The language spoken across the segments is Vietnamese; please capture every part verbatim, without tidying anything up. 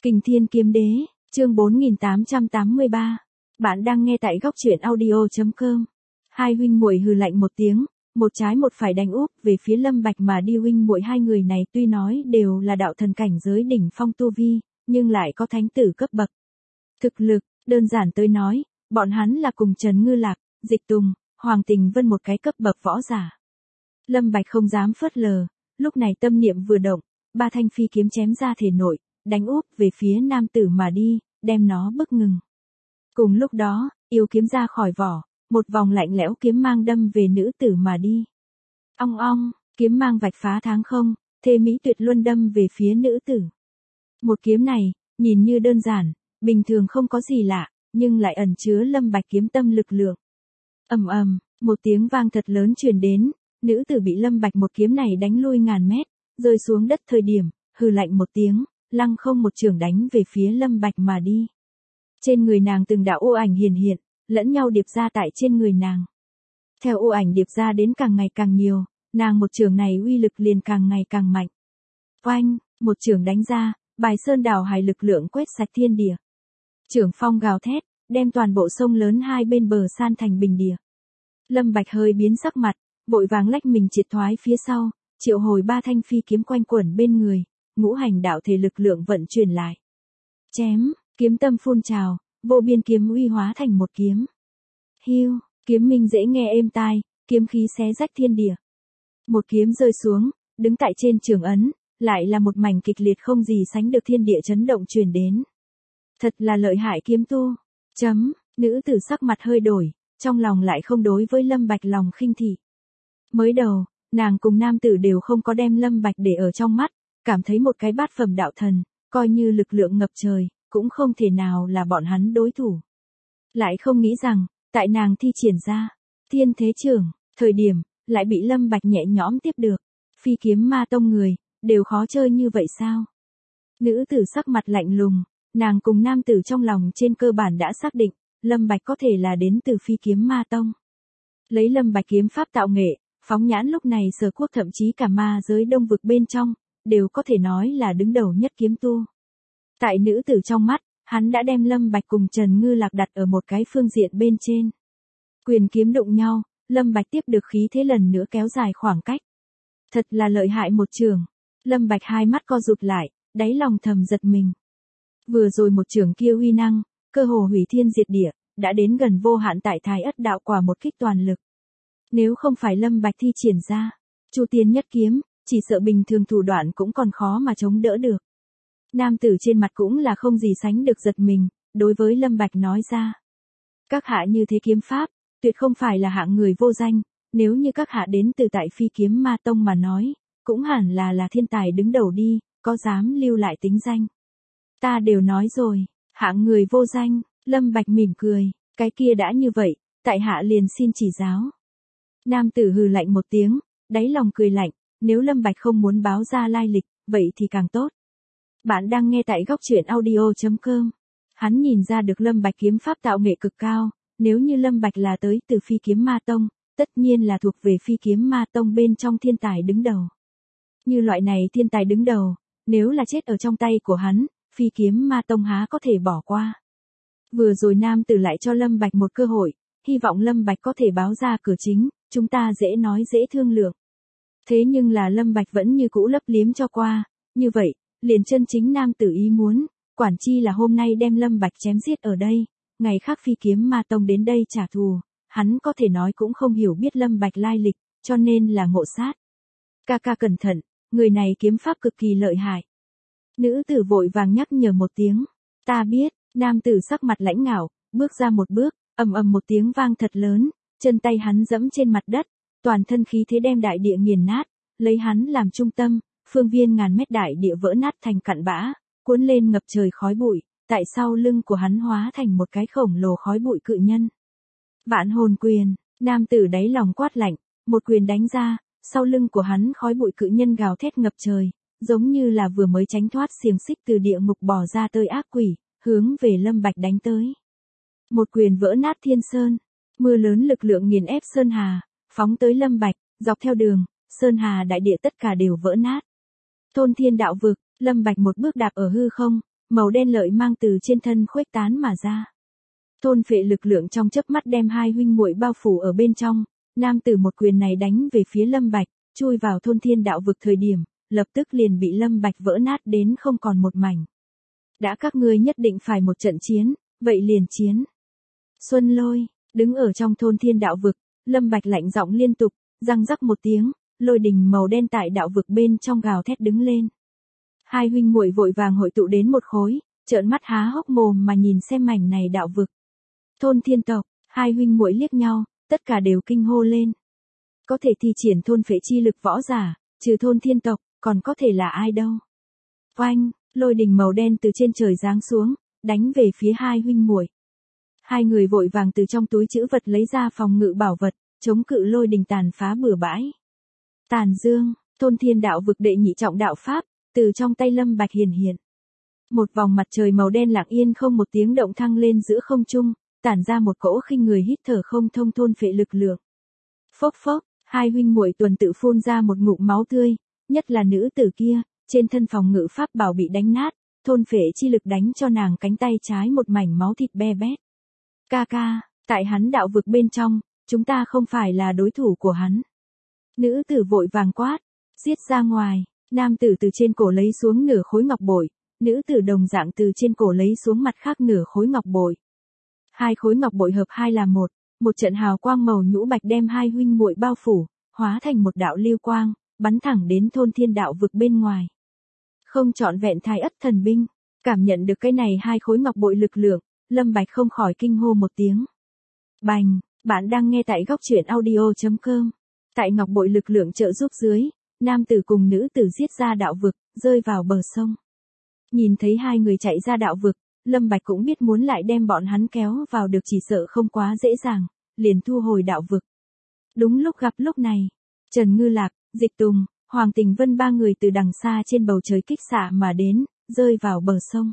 Kình Thiên Kiếm Đế, chương bốn nghìn tám trăm tám mươi ba. Bạn đang nghe tại góc truyện audio chấm com. Hai huynh muội hừ lạnh một tiếng, một trái một phải đánh úp về phía Lâm Bạch mà đi. Huynh muội hai người này tuy nói đều là đạo thần cảnh giới đỉnh phong tu vi, nhưng lại có thánh tử cấp bậc. Thực lực, đơn giản tới nói, bọn hắn là cùng Trần Ngư Lạc, Dịch Tùng, Hoàng Tình Vân một cái cấp bậc võ giả. Lâm Bạch không dám phớt lờ, lúc này tâm niệm vừa động, ba thanh phi kiếm chém ra thể nội, đánh úp về phía nam tử mà đi, đem nó bức ngừng. Cùng lúc đó, yêu kiếm ra khỏi vỏ, một vòng lạnh lẽo kiếm mang đâm về nữ tử mà đi. Ong ong, kiếm mang vạch phá tháng không, thê mỹ tuyệt luân đâm về phía nữ tử. Một kiếm này, nhìn như đơn giản, bình thường không có gì lạ, nhưng lại ẩn chứa Lâm Bạch kiếm tâm lực lượng. Ầm ầm, một tiếng vang thật lớn truyền đến, nữ tử bị Lâm Bạch một kiếm này đánh lui ngàn mét, rơi xuống đất thời điểm, hừ lạnh một tiếng, lăng không một chưởng đánh về phía Lâm Bạch mà đi. Trên người nàng từng đạo ô ảnh hiển hiện, lẫn nhau điệp ra tại trên người nàng. Theo ô ảnh điệp ra đến càng ngày càng nhiều, nàng một chưởng này uy lực liền càng ngày càng mạnh. Oanh, một chưởng đánh ra, bài sơn đảo hải lực lượng quét sạch thiên địa. Chưởng phong gào thét, đem toàn bộ sông lớn hai bên bờ san thành bình địa. Lâm Bạch hơi biến sắc mặt, vội vàng lách mình triệt thoái phía sau, triệu hồi ba thanh phi kiếm quanh quẩn bên người, ngũ hành đạo thể lực lượng vận chuyển lại. Chém, kiếm tâm phun trào, vô biên kiếm uy hóa thành một kiếm. Hiu, kiếm minh dễ nghe êm tai, kiếm khí xé rách thiên địa. Một kiếm rơi xuống, đứng tại trên trường ấn, lại là một mảnh kịch liệt không gì sánh được thiên địa chấn động truyền đến. Thật là lợi hại kiếm tu. Chấm, nữ tử sắc mặt hơi đổi, trong lòng lại không đối với Lâm Bạch lòng khinh thị. Mới đầu, nàng cùng nam tử đều không có đem Lâm Bạch để ở trong mắt, cảm thấy một cái bát phẩm đạo thần, coi như lực lượng ngập trời, cũng không thể nào là bọn hắn đối thủ. Lại không nghĩ rằng, tại nàng thi triển ra, thiên thế trưởng, thời điểm, lại bị Lâm Bạch nhẹ nhõm tiếp được. Phi kiếm ma tông người, đều khó chơi như vậy sao? Nữ tử sắc mặt lạnh lùng, nàng cùng nam tử trong lòng trên cơ bản đã xác định, Lâm Bạch có thể là đến từ phi kiếm ma tông. Lấy Lâm Bạch kiếm pháp tạo nghệ, phóng nhãn lúc này Sở Quốc thậm chí cả ma giới đông vực bên trong, đều có thể nói là đứng đầu nhất kiếm tu. Tại nữ tử trong mắt, hắn đã đem Lâm Bạch cùng Trần Ngư Lạc đặt ở một cái phương diện bên trên. Quyền kiếm đụng nhau, Lâm Bạch tiếp được khí thế lần nữa kéo dài khoảng cách. Thật là lợi hại một trường. Lâm Bạch hai mắt co rụt lại, đáy lòng thầm giật mình. Vừa rồi một trường kia uy năng, cơ hồ hủy thiên diệt địa, đã đến gần vô hạn tại Thái Ất đạo quả một kích toàn lực. Nếu không phải Lâm Bạch thi triển ra, Chu Tiên nhất kiếm, chỉ sợ bình thường thủ đoạn cũng còn khó mà chống đỡ được. Nam tử trên mặt cũng là không gì sánh được giật mình, đối với Lâm Bạch nói ra. Các hạ như thế kiếm pháp, tuyệt không phải là hạng người vô danh, nếu như các hạ đến từ tại phi kiếm ma tông mà nói, cũng hẳn là là thiên tài đứng đầu đi, có dám lưu lại tính danh. Ta đều nói rồi, hạng người vô danh, Lâm Bạch mỉm cười, cái kia đã như vậy, tại hạ liền xin chỉ giáo. Nam tử hừ lạnh một tiếng, đáy lòng cười lạnh, nếu Lâm Bạch không muốn báo ra lai lịch, vậy thì càng tốt. Bạn đang nghe tại góc truyện audio chấm com. Hắn nhìn ra được Lâm Bạch kiếm pháp tạo nghệ cực cao, nếu như Lâm Bạch là tới từ phi kiếm ma tông, tất nhiên là thuộc về phi kiếm ma tông bên trong thiên tài đứng đầu. Như loại này thiên tài đứng đầu, nếu là chết ở trong tay của hắn, phi kiếm ma tông há có thể bỏ qua. Vừa rồi nam tử lại cho Lâm Bạch một cơ hội, hy vọng Lâm Bạch có thể báo ra cửa chính, chúng ta dễ nói dễ thương lượng. Thế nhưng là Lâm Bạch vẫn như cũ lấp liếm cho qua, như vậy, liền chân chính nam tử ý muốn, quản chi là hôm nay đem Lâm Bạch chém giết ở đây, ngày khác phi kiếm ma tông đến đây trả thù, hắn có thể nói cũng không hiểu biết Lâm Bạch lai lịch, cho nên là ngộ sát. Ca ca cẩn thận, người này kiếm pháp cực kỳ lợi hại. Nữ tử vội vàng nhắc nhở một tiếng, ta biết, nam tử sắc mặt lãnh ngạo, bước ra một bước, ầm ầm một tiếng vang thật lớn, chân tay hắn dẫm trên mặt đất, toàn thân khí thế đem đại địa nghiền nát, lấy hắn làm trung tâm, phương viên ngàn mét đại địa vỡ nát thành cặn bã, cuốn lên ngập trời khói bụi, tại sau lưng của hắn hóa thành một cái khổng lồ khói bụi cự nhân. Vạn hồn quyền, nam tử đáy lòng quát lạnh, một quyền đánh ra, sau lưng của hắn khói bụi cự nhân gào thét ngập trời, giống như là vừa mới tránh thoát xiềng xích từ địa ngục bò ra tơi ác quỷ, hướng về Lâm Bạch đánh tới. Một quyền vỡ nát thiên sơn, mưa lớn lực lượng nghiền ép sơn hà, phóng tới Lâm Bạch, dọc theo đường, sơn hà đại địa tất cả đều vỡ nát. Thôn thiên đạo vực, Lâm Bạch một bước đạp ở hư không, màu đen lợi mang từ trên thân khuếch tán mà ra. Thôn phệ lực lượng trong chớp mắt đem hai huynh muội bao phủ ở bên trong, nam tử một quyền này đánh về phía Lâm Bạch, chui vào thôn thiên đạo vực thời điểm, lập tức liền bị Lâm Bạch vỡ nát đến không còn một mảnh. Đã các ngươi nhất định phải một trận chiến, vậy liền chiến. Xuân Lôi, đứng ở trong thôn thiên đạo vực, Lâm Bạch lạnh giọng liên tục, răng rắc một tiếng, lôi đình màu đen tại đạo vực bên trong gào thét đứng lên. Hai huynh muội vội vàng hội tụ đến một khối, trợn mắt há hốc mồm mà nhìn xem mảnh này đạo vực. Thôn thiên tộc, hai huynh muội liếc nhau, tất cả đều kinh hô lên. Có thể thi triển thôn phệ chi lực võ giả, trừ thôn thiên tộc, còn có thể là ai đâu. Oanh, lôi đình màu đen từ trên trời giáng xuống, đánh về phía hai huynh muội. Hai người vội vàng từ trong túi trữ vật lấy ra phòng ngự bảo vật, chống cự lôi đình tàn phá bừa bãi. Tàn Dương, thôn thiên đạo vực đệ nhị trọng đạo pháp, từ trong tay Lâm Bạch hiển hiện. Một vòng mặt trời màu đen lặng yên không một tiếng động thăng lên giữa không trung, tản ra một cỗ khinh người hít thở không thông thôn phệ lực lượng. Phốc phốc, hai huynh muội tuần tự phun ra một ngụm máu tươi, nhất là nữ tử kia, trên thân phòng ngự pháp bảo bị đánh nát, thôn phệ chi lực đánh cho nàng cánh tay trái một mảnh máu thịt be bét. Ca ca, tại hắn đạo vực bên trong, chúng ta không phải là đối thủ của hắn. Nữ tử vội vàng quát, giết ra ngoài, nam tử từ trên cổ lấy xuống nửa khối ngọc bội, nữ tử đồng dạng từ trên cổ lấy xuống mặt khác nửa khối ngọc bội. Hai khối ngọc bội hợp hai là một, một trận hào quang màu nhũ bạch đem hai huynh muội bao phủ, hóa thành một đạo lưu quang, bắn thẳng đến thôn thiên đạo vực bên ngoài. Không trọn vẹn thái ất thần binh, cảm nhận được cái này hai khối ngọc bội lực lượng, Lâm Bạch không khỏi kinh hô một tiếng. Bành, bạn đang nghe tại góc truyện audio chấm com. Tại ngọc bội lực lượng trợ giúp dưới, nam tử cùng nữ tử giết ra đạo vực, rơi vào bờ sông. Nhìn thấy hai người chạy ra đạo vực, Lâm Bạch cũng biết muốn lại đem bọn hắn kéo vào được chỉ sợ không quá dễ dàng, liền thu hồi đạo vực. Đúng lúc gặp lúc này, Trần Ngư Lạc, Dịch Tùng, Hoàng Tình Vân ba người từ đằng xa trên bầu trời kích xạ mà đến, rơi vào bờ sông.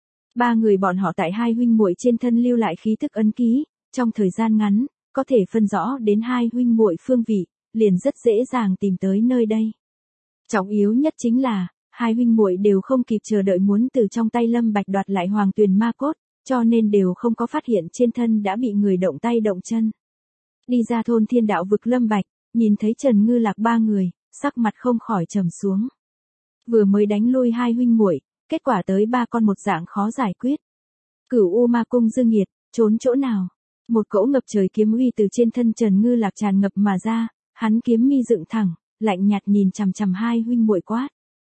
Ba người bọn họ tại hai huynh muội trên thân lưu lại khí tức ấn ký, trong thời gian ngắn, có thể phân rõ đến hai huynh muội phương vị, liền rất dễ dàng tìm tới nơi đây. Trọng yếu nhất chính là, hai huynh muội đều không kịp chờ đợi muốn từ trong tay Lâm Bạch đoạt lại Hoàng Tuyền Ma Cốt, cho nên đều không có phát hiện trên thân đã bị người động tay động chân. Đi ra thôn thiên đạo vực Lâm Bạch, nhìn thấy Trần Ngư Lạc ba người, sắc mặt không khỏi trầm xuống. Vừa mới đánh lui hai huynh muội, kết quả tới ba con một dạng khó giải quyết. Cửu U Ma Cung Dương Nhiệt, trốn chỗ nào? Một cỗ ngập trời kiếm uy từ trên thân Trần Ngư Lạc tràn ngập mà ra, hắn kiếm mi dựng thẳng, lạnh nhạt nhìn chằm chằm hai huynh muội quát.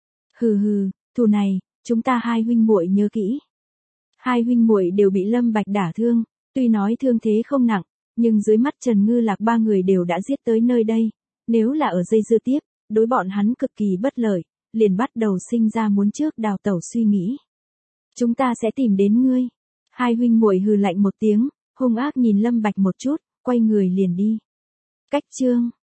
Hừ hừ, thù này, chúng ta hai huynh muội nhớ kỹ. Hai huynh muội đều bị Lâm Bạch đả thương, tuy nói thương thế không nặng, nhưng dưới mắt Trần Ngư Lạc ba người đều đã giết tới nơi đây, nếu là ở dây dưa tiếp, đối bọn hắn cực kỳ bất lợi, liền bắt đầu sinh ra muốn trước đào tẩu suy nghĩ. Chúng ta sẽ tìm đến ngươi. Hai huynh muội hừ lạnh một tiếng, hung ác nhìn Lâm Bạch một chút, quay người liền đi. Cách chương